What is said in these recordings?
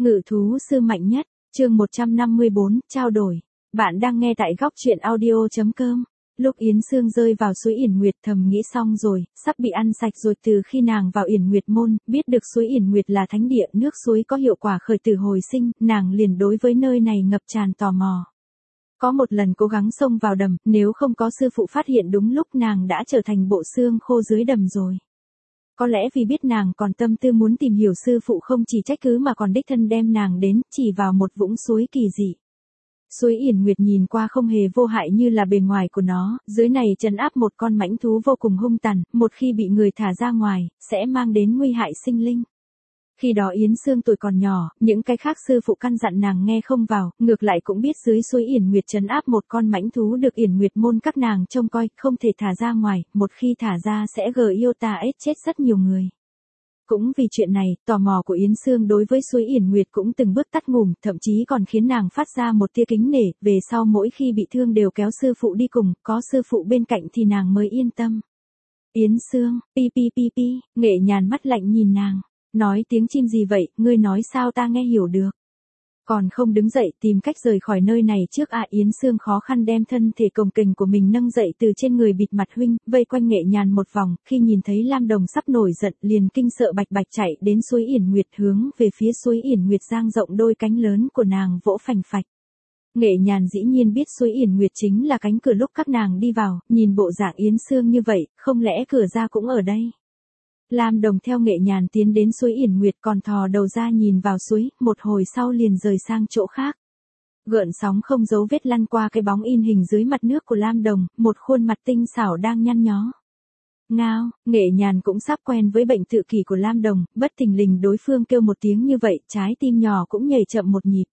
Ngự thú sư mạnh nhất, chương 154, trao đổi. Bạn đang nghe tại góc truyện audio.com. Lúc Yến Sương rơi vào suối Yển Nguyệt thầm nghĩ xong rồi, sắp bị ăn sạch rồi. Từ khi nàng vào Yển Nguyệt môn, biết được suối Yển Nguyệt là thánh địa, nước suối có hiệu quả khởi tử hồi sinh, nàng liền đối với nơi này ngập tràn tò mò. Có một lần cố gắng xông vào đầm, nếu không có sư phụ phát hiện đúng lúc nàng đã trở thành bộ xương khô dưới đầm rồi. Có lẽ vì biết nàng còn tâm tư muốn tìm hiểu sư phụ không chỉ trách cứ mà còn đích thân đem nàng đến, chỉ vào một vũng suối kỳ dị. Suối Yển Nguyệt nhìn qua không hề vô hại như là bề ngoài của nó, dưới này trấn áp một con mãnh thú vô cùng hung tàn, một khi bị người thả ra ngoài, sẽ mang đến nguy hại sinh linh. Khi đó Yến Sương tuổi còn nhỏ, những cái khác sư phụ căn dặn nàng nghe không vào, ngược lại cũng biết dưới suối Yển Nguyệt trấn áp một con mãnh thú được Yển Nguyệt môn các nàng trông coi, không thể thả ra ngoài, một khi thả ra sẽ chết rất nhiều người. Cũng vì chuyện này, tò mò của Yến Sương đối với suối Yển Nguyệt cũng từng bước tắt ngủm, thậm chí còn khiến nàng phát ra một tia kính nể, về sau mỗi khi bị thương đều kéo sư phụ đi cùng, có sư phụ bên cạnh thì nàng mới yên tâm. Yến Sương, pi, Nghệ Nhàn mắt lạnh nhìn nàng. Nói tiếng chim gì vậy, ngươi nói sao ta nghe hiểu được. Còn không đứng dậy tìm cách rời khỏi nơi này trước Yến Sương khó khăn đem thân thể cồng kềnh của mình nâng dậy từ trên người bịt mặt huynh, vây quanh Nghệ Nhàn một vòng, khi nhìn thấy Lam Đồng sắp nổi giận liền kinh sợ bạch bạch chạy đến suối Yển Nguyệt hướng về phía suối Yển Nguyệt dang rộng đôi cánh lớn của nàng vỗ phành phạch. Nghệ Nhàn dĩ nhiên biết suối Yển Nguyệt chính là cánh cửa lúc các nàng đi vào, nhìn bộ dạng Yến Sương như vậy, không lẽ cửa ra cũng ở đây. Lam Đồng theo Nghệ Nhàn tiến đến suối Yển Nguyệt còn thò đầu ra nhìn vào suối, một hồi sau liền rời sang chỗ khác. Gợn sóng không dấu vết lăn qua cái bóng in hình dưới mặt nước của Lam Đồng, một khuôn mặt tinh xảo đang nhăn nhó. Ngao, Nghệ Nhàn cũng sắp quen với bệnh tự kỷ của Lam Đồng, bất thình lình đối phương kêu một tiếng như vậy, trái tim nhỏ cũng nhảy chậm một nhịp.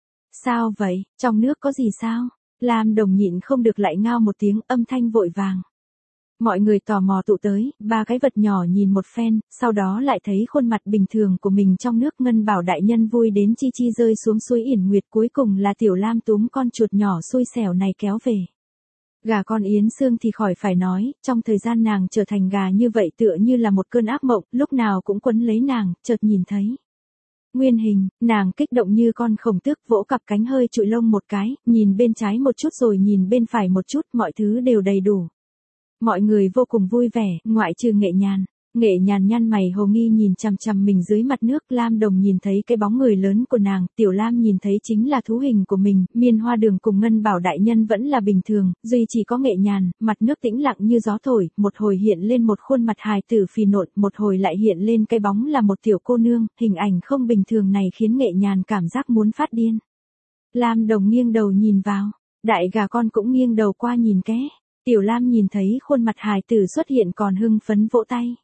Sao vậy, trong nước có gì sao? Lam Đồng nhịn không được lại ngao một tiếng, âm thanh vội vàng. Mọi người tò mò tụ tới, ba cái vật nhỏ nhìn một phen, sau đó lại thấy khuôn mặt bình thường của mình trong nước. Ngân Bảo đại nhân vui đến chi chi rơi xuống suối Yển Nguyệt, cuối cùng là Tiểu Lam túm con chuột nhỏ xui xẻo này kéo về. Gà con Yến Sương thì khỏi phải nói, trong thời gian nàng trở thành gà như vậy tựa như là một cơn ác mộng, lúc nào cũng quấn lấy nàng, chợt nhìn thấy nguyên hình, nàng kích động như con khổng tước, vỗ cặp cánh hơi trụi lông một cái, nhìn bên trái một chút rồi nhìn bên phải một chút, mọi thứ đều đầy đủ. Mọi người vô cùng vui vẻ, ngoại trừ Nghệ Nhàn. Nghệ Nhàn nhăn mày hồ nghi nhìn chằm chằm mình dưới mặt nước. Lam Đồng nhìn thấy cái bóng người lớn của nàng, Tiểu Lam nhìn thấy chính là thú hình của mình, Miên Hoa Đường cùng Ngân Bảo đại nhân vẫn là bình thường, duy chỉ có Nghệ Nhàn, mặt nước tĩnh lặng như gió thổi, một hồi hiện lên một khuôn mặt hài tử phì nộn, một hồi lại hiện lên cái bóng là một tiểu cô nương, hình ảnh không bình thường này khiến Nghệ Nhàn cảm giác muốn phát điên. Lam Đồng nghiêng đầu nhìn vào, đại gà con cũng nghiêng đầu qua nhìn ké. Tiểu Lam nhìn thấy khuôn mặt hài tử xuất hiện còn hưng phấn vỗ tay.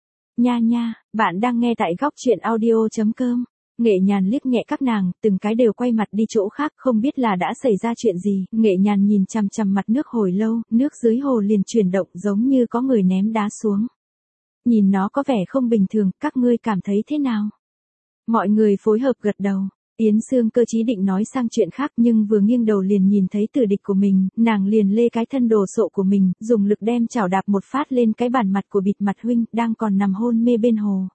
Nha, bạn đang nghe tại góc truyện audio.com. Nghệ Nhàn liếc nhẹ các nàng, từng cái đều quay mặt đi chỗ khác, không biết là đã xảy ra chuyện gì. Nghệ Nhàn nhìn chằm chằm mặt nước hồi lâu, nước dưới hồ liền chuyển động giống như có người ném đá xuống. Nhìn nó có vẻ không bình thường, các ngươi cảm thấy thế nào? Mọi người phối hợp gật đầu. Yến Sương cơ chí định nói sang chuyện khác nhưng vừa nghiêng đầu liền nhìn thấy tử địch của mình, nàng liền lê cái thân đồ sộ của mình, dùng lực đem chảo đạp một phát lên cái bàn mặt của bịt mặt huynh, đang còn nằm hôn mê bên hồ.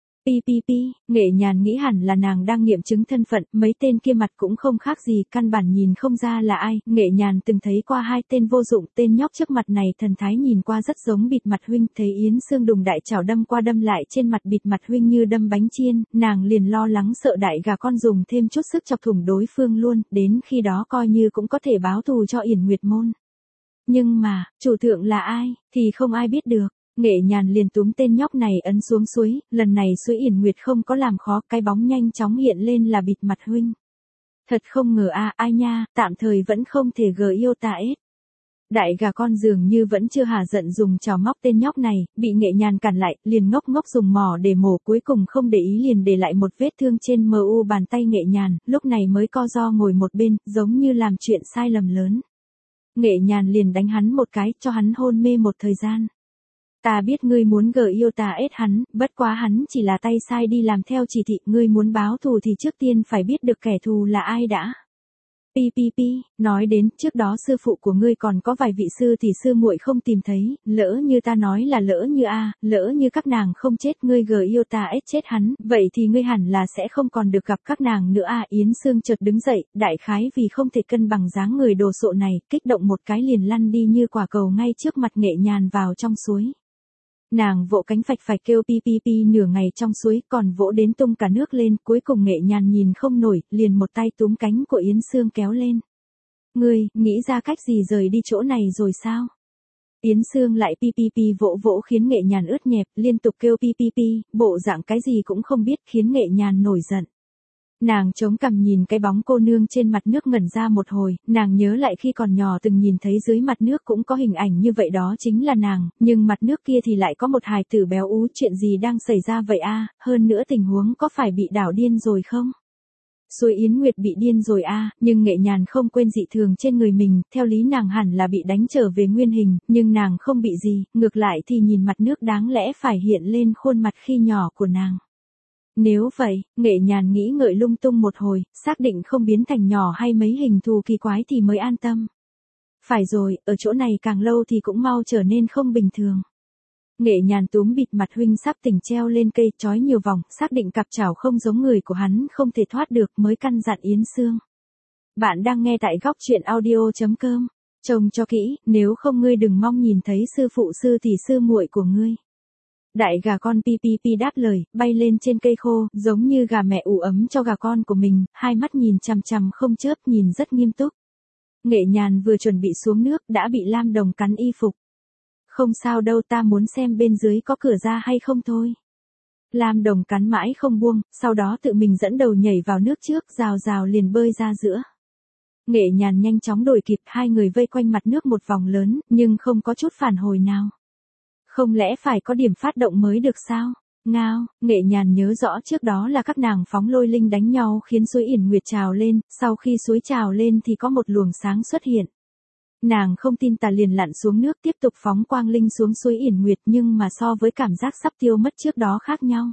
Pi, Nghệ Nhàn nghĩ hẳn là nàng đang nghiệm chứng thân phận, mấy tên kia mặt cũng không khác gì, căn bản nhìn không ra là ai. Nghệ Nhàn từng thấy qua hai tên vô dụng, tên nhóc trước mặt này thần thái nhìn qua rất giống bịt mặt huynh, thấy Yến Sương đùng đại chảo đâm qua đâm lại trên mặt bịt mặt huynh như đâm bánh chiên, nàng liền lo lắng sợ đại gà con dùng thêm chút sức chọc thủng đối phương luôn, đến khi đó coi như cũng có thể báo thù cho Yển Nguyệt môn. Nhưng mà, chủ thượng là ai, thì không ai biết được. Nghệ Nhàn liền túm tên nhóc này ấn xuống suối, lần này suối Yển Nguyệt không có làm khó, cái bóng nhanh chóng hiện lên là bịt mặt huynh. Thật không ngờ ai nha, tạm thời vẫn không thể ết. Đại gà con dường như vẫn chưa hả giận dùng chảo móc tên nhóc này, bị Nghệ Nhàn cản lại, liền ngốc dùng mỏ để mổ, cuối cùng không để ý liền để lại một vết thương trên bàn tay Nghệ Nhàn, lúc này mới co ro ngồi một bên, giống như làm chuyện sai lầm lớn. Nghệ Nhàn liền đánh hắn một cái, cho hắn hôn mê một thời gian. Ta biết ngươi muốn ết hắn, bất quá hắn chỉ là tay sai đi làm theo chỉ thị, ngươi muốn báo thù thì trước tiên phải biết được kẻ thù là ai đã. Nói đến, trước đó sư phụ của ngươi còn có vài vị sư thì sư muội không tìm thấy, lỡ như ta nói là lỡ như lỡ như các nàng không chết ngươi yêu ta ết chết hắn, vậy thì ngươi hẳn là sẽ không còn được gặp các nàng nữa Yến Sương chợt đứng dậy, đại khái vì không thể cân bằng dáng người đồ sộ này, kích động một cái liền lăn đi như quả cầu ngay trước mặt Nghệ Nhàn vào trong suối. Nàng vỗ cánh phạch phạch kêu nửa ngày trong suối, còn vỗ đến tung cả nước lên, cuối cùng Nghệ Nhàn nhìn không nổi, liền một tay túm cánh của Yến Sương kéo lên. Ngươi, nghĩ ra cách gì rời đi chỗ này rồi sao? Yến Sương lại vỗ vỗ khiến Nghệ Nhàn ướt nhẹp, liên tục kêu bộ dạng cái gì cũng không biết khiến Nghệ Nhàn nổi giận. Nàng chống cằm nhìn cái bóng cô nương trên mặt nước ngẩn ra một hồi, nàng nhớ lại khi còn nhỏ từng nhìn thấy dưới mặt nước cũng có hình ảnh như vậy đó chính là nàng, nhưng mặt nước kia thì lại có một hài tử béo ú, chuyện gì đang xảy ra vậy hơn nữa tình huống có phải bị đảo điên rồi không? Suối Yến Nguyệt bị điên rồi nhưng Nghệ Nhàn không quên dị thường trên người mình, theo lý nàng hẳn là bị đánh trở về nguyên hình, nhưng nàng không bị gì, ngược lại thì nhìn mặt nước đáng lẽ phải hiện lên khuôn mặt khi nhỏ của nàng. Nếu vậy, Nghệ Nhàn nghĩ ngợi lung tung một hồi, xác định không biến thành nhỏ hay mấy hình thù kỳ quái thì mới an tâm. Phải rồi, ở chỗ này càng lâu thì cũng mau trở nên không bình thường. Nghệ Nhàn túm bịt mặt huynh sắp tỉnh treo lên cây trói nhiều vòng, xác định cặp chảo không giống người của hắn không thể thoát được mới căn dặn Yến Sương. Bạn đang nghe tại góc truyện audio.com. Trông cho kỹ, nếu không ngươi đừng mong nhìn thấy sư phụ sư thì sư muội của ngươi. Đại gà con đáp lời, bay lên trên cây khô, giống như gà mẹ ủ ấm cho gà con của mình, hai mắt nhìn chằm chằm không chớp, nhìn rất nghiêm túc. Nghệ Nhàn vừa chuẩn bị xuống nước đã bị Lam Đồng cắn y phục. Không sao đâu, ta muốn xem bên dưới có cửa ra hay không thôi. Lam Đồng cắn mãi không buông, sau đó tự mình dẫn đầu nhảy vào nước trước, rào liền bơi ra giữa. Nghệ Nhàn nhanh chóng đuổi kịp, hai người vây quanh mặt nước một vòng lớn, nhưng không có chút phản hồi nào. Không lẽ phải có điểm phát động mới được sao? Ngao, Nghệ Nhàn nhớ rõ trước đó là các nàng phóng lôi linh đánh nhau khiến suối Yển Nguyệt trào lên, sau khi suối trào lên thì có một luồng sáng xuất hiện. Nàng không tin tà liền lặn xuống nước tiếp tục phóng quang linh xuống suối Yển Nguyệt, nhưng mà so với cảm giác sắp tiêu mất trước đó khác nhau.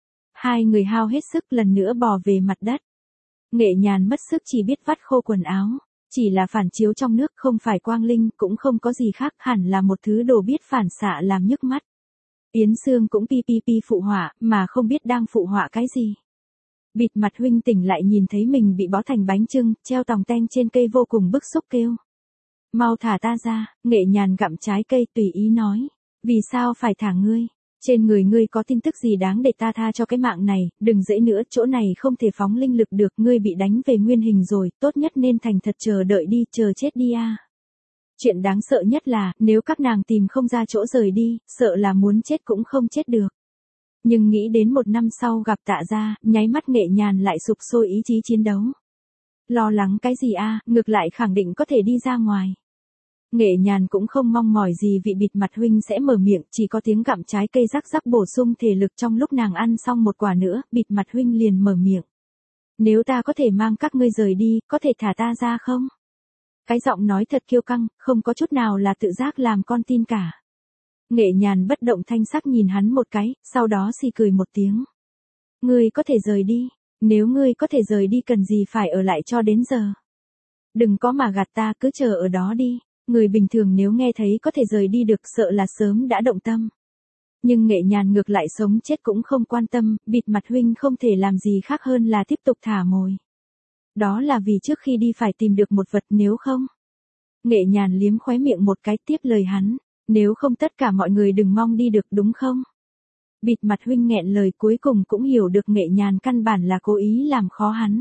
Hai người hao hết sức lần nữa bò về mặt đất. Nghệ Nhàn mất sức chỉ biết vắt khô quần áo. Chỉ là phản chiếu trong nước, không phải quang linh, cũng không có gì khác, hẳn là một thứ đồ biết phản xạ làm nhức mắt. Yến Sương cũng phụ họa, mà không biết đang phụ họa cái gì. Bịt mặt huynh tỉnh lại nhìn thấy mình bị bó thành bánh chưng, treo tòng teng trên cây vô cùng bức xúc kêu. Mau thả ta ra, Nghệ Nhàn gặm trái cây tùy ý nói. Vì sao phải thả ngươi? Trên người ngươi có tin tức gì đáng để ta tha cho cái mạng này, đừng dễ nữa, chỗ này không thể phóng linh lực được, ngươi bị đánh về nguyên hình rồi, tốt nhất nên thành thật chờ đợi đi, chờ chết đi Chuyện đáng sợ nhất là, nếu các nàng tìm không ra chỗ rời đi, sợ là muốn chết cũng không chết được. Nhưng nghĩ đến 1 năm sau gặp Tạ Gia, nháy mắt Nghệ Nhàn lại sục sôi ý chí chiến đấu. Lo lắng cái gì ngược lại khẳng định có thể đi ra ngoài. Nghệ Nhàn cũng không mong mỏi gì vị bịt mặt huynh sẽ mở miệng, chỉ có tiếng gặm trái cây rắc rắc bổ sung thể lực. Trong lúc nàng ăn xong một quả nữa, bịt mặt huynh liền mở miệng. Nếu ta có thể mang các ngươi rời đi, có thể thả ta ra không? Cái giọng nói thật kiêu căng, không có chút nào là tự giác làm con tin cả. Nghệ Nhàn bất động thanh sắc nhìn hắn một cái, sau đó xì cười một tiếng. Ngươi có thể rời đi, nếu ngươi có thể rời đi cần gì phải ở lại cho đến giờ. Đừng có mà gạt ta, cứ chờ ở đó đi. Người bình thường nếu nghe thấy có thể rời đi được sợ là sớm đã động tâm. Nhưng Nghệ Nhàn ngược lại sống chết cũng không quan tâm, bịt mặt huynh không thể làm gì khác hơn là tiếp tục thả mồi. Đó là vì trước khi đi phải tìm được một vật, nếu không. Nghệ Nhàn liếm khóe miệng một cái tiếp lời hắn, nếu không tất cả mọi người đừng mong đi được đúng không? Bịt mặt huynh nghẹn lời cuối cùng cũng hiểu được Nghệ Nhàn căn bản là cố ý làm khó hắn.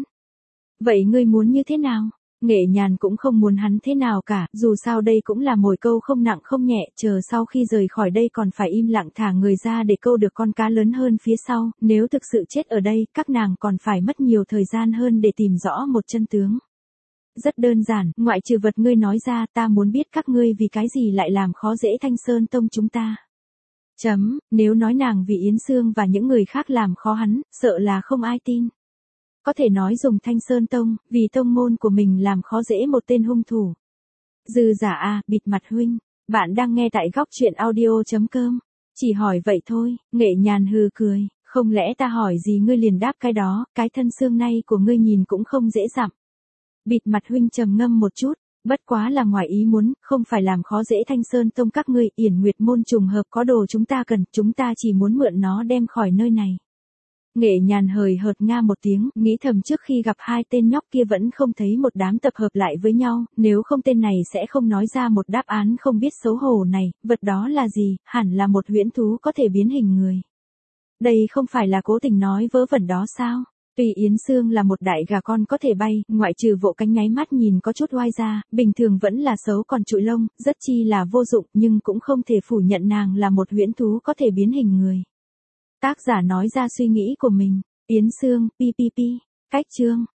Vậy ngươi muốn như thế nào? Nghệ Nhàn cũng không muốn hắn thế nào cả, dù sao đây cũng là mồi câu không nặng không nhẹ, chờ sau khi rời khỏi đây còn phải im lặng thả người ra để câu được con cá lớn hơn phía sau, nếu thực sự chết ở đây, các nàng còn phải mất nhiều thời gian hơn để tìm rõ một chân tướng. Rất đơn giản, ngoại trừ vật ngươi nói ra, ta muốn biết các ngươi vì cái gì lại làm khó dễ Thanh Sơn Tông chúng ta. Nếu nói nàng vì Yến Sương và những người khác làm khó hắn, sợ là không ai tin. Có thể nói dùng Thanh Sơn Tông, vì tông môn của mình làm khó dễ một tên hung thủ. Dư giả bịt mặt huynh, bạn đang nghe tại góc truyện audio.com. Chỉ hỏi vậy thôi, Nghệ Nhàn hừ cười, không lẽ ta hỏi gì ngươi liền đáp cái đó, cái thân xương nay của ngươi nhìn cũng không dễ dặm. Bịt mặt huynh trầm ngâm một chút, bất quá là ngoài ý muốn, không phải làm khó dễ Thanh Sơn Tông các ngươi, Yển Nguyệt môn trùng hợp có đồ chúng ta cần, chúng ta chỉ muốn mượn nó đem khỏi nơi này. Nghệ Nhàn hời hợt nga một tiếng, nghĩ thầm trước khi gặp hai tên nhóc kia vẫn không thấy một đám tập hợp lại với nhau, nếu không tên này sẽ không nói ra một đáp án không biết xấu hổ này, vật đó là gì, hẳn là một huyễn thú có thể biến hình người. Đây không phải là cố tình nói vớ vẩn đó sao? Tuy Yến Sương là một đại gà con có thể bay, ngoại trừ vỗ cánh nháy mắt nhìn có chút oai ra, bình thường vẫn là xấu còn trụi lông, rất chi là vô dụng, nhưng cũng không thể phủ nhận nàng là một huyễn thú có thể biến hình người. Tác giả nói ra suy nghĩ của mình, Yến Sương, PPP, cách chương.